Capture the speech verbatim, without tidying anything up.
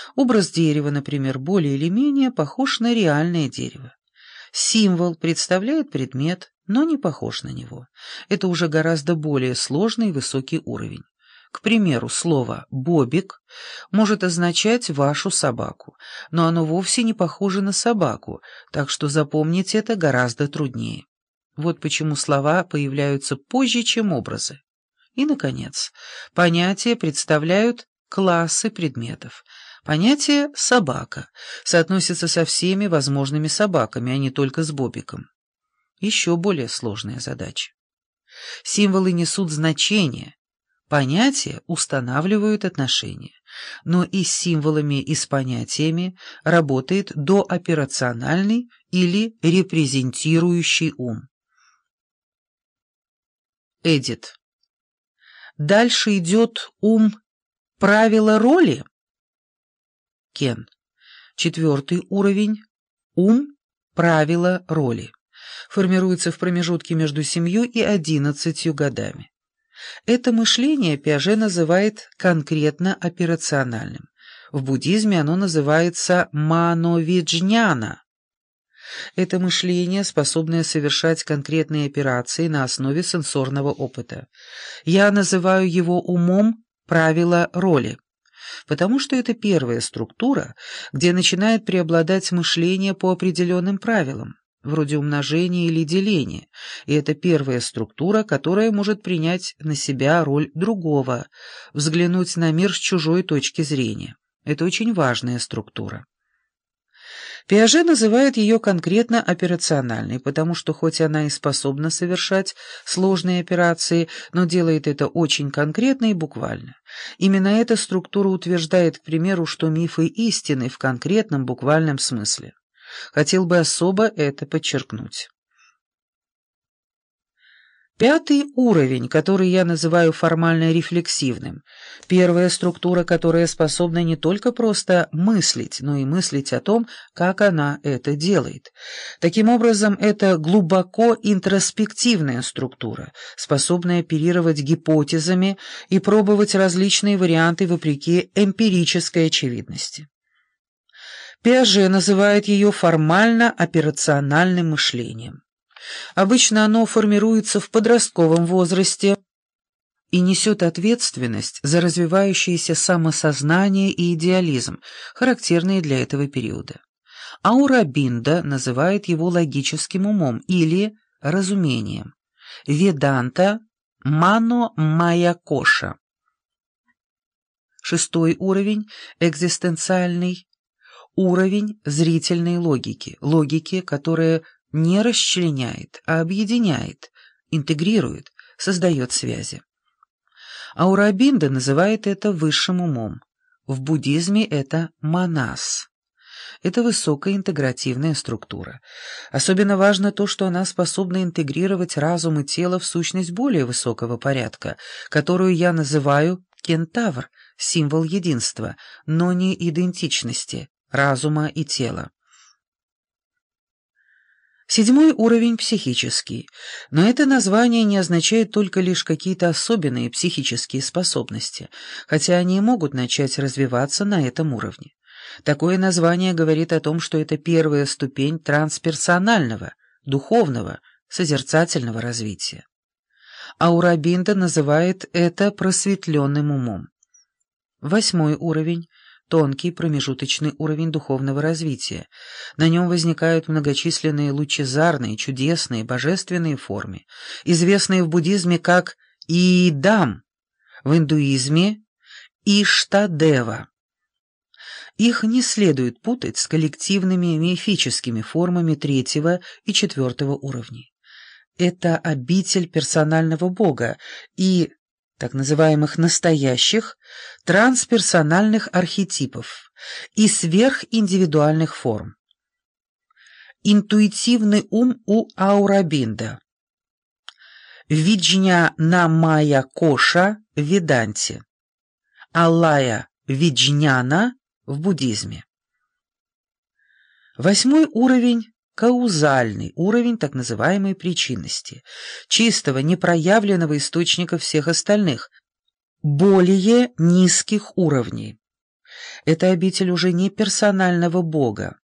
Образ дерева, например, более или менее похож на реальное дерево. Символ представляет предмет, но не похож на него. Это уже гораздо более сложный и высокий уровень. К примеру, слово «бобик» может означать «вашу собаку», но оно вовсе не похоже на собаку, так что запомнить это гораздо труднее. Вот почему слова появляются позже, чем образы. И, наконец, понятия представляют классы предметов. Понятие «собака» соотносится со всеми возможными собаками, а не только с бобиком. Еще более сложная задача. Символы несут значение, понятия устанавливают отношения, но и с символами, и с понятиями работает дооперациональный или репрезентирующий ум. Эдит. Дальше идет ум правила роли. Кен. Четвертый уровень – ум правила роли. Формируется в промежутке между семью и одиннадцатью годами. Это мышление Пиаже называет конкретно операциональным. В буддизме оно называется мановиджняна. Это мышление, способное совершать конкретные операции на основе сенсорного опыта. Я называю его умом правила роли, потому что это первая структура, где начинает преобладать мышление по определенным правилам, вроде умножения или деления, и это первая структура, которая может принять на себя роль другого, взглянуть на мир с чужой точки зрения. Это очень важная структура. Пиаже называет ее конкретно операциональной, потому что хоть она и способна совершать сложные операции, но делает это очень конкретно и буквально. Именно эта структура утверждает, к примеру, что мифы истинны в конкретном буквальном смысле. Хотел бы особо это подчеркнуть. Пятый уровень, который я называю формально рефлексивным, первая структура, которая способна не только просто мыслить, но и мыслить о том, как она это делает. Таким образом, это глубоко интроспективная структура, способная оперировать гипотезами и пробовать различные варианты вопреки эмпирической очевидности. Пиаже называет ее формально-операциональным мышлением. Обычно оно формируется в подростковом возрасте и несет ответственность за развивающееся самосознание и идеализм, характерные для этого периода. Аурабинда называет его логическим умом или разумением. Веданта – мано-майя-коша. Шестой уровень – экзистенциальный уровень зрительной логики, логики, которая не расчленяет, а объединяет, интегрирует, создает связи. Аурабинда называет это высшим умом. В буддизме это манас. Это высокая интегративная структура. Особенно важно то, что она способна интегрировать разум и тело в сущность более высокого порядка, которую я называю кентавр, символ единства, но не идентичности, разума и тела. Седьмой уровень психический, но это название не означает только лишь какие-то особенные психические способности, хотя они и могут начать развиваться на этом уровне. Такое название говорит о том, что это первая ступень трансперсонального, духовного, созерцательного развития. Аурабинда называет это просветленным умом. Восьмой уровень — тонкий промежуточный уровень духовного развития. На нем возникают многочисленные лучезарные, чудесные, божественные формы, известные в буддизме как Иидам, в индуизме Иштадева. Их не следует путать с коллективными мифическими формами третьего и четвертого уровней. Это обитель персонального бога и так называемых настоящих трансперсональных архетипов и сверхиндивидуальных форм. Интуитивный ум у Аурабинда. Виджня-на-майя-коша в Веданте. Алая Виджняна в буддизме. Восьмой уровень — каузальный уровень так называемой причинности, чистого, непроявленного источника всех остальных, более низких уровней. Это обитель уже не персонального Бога,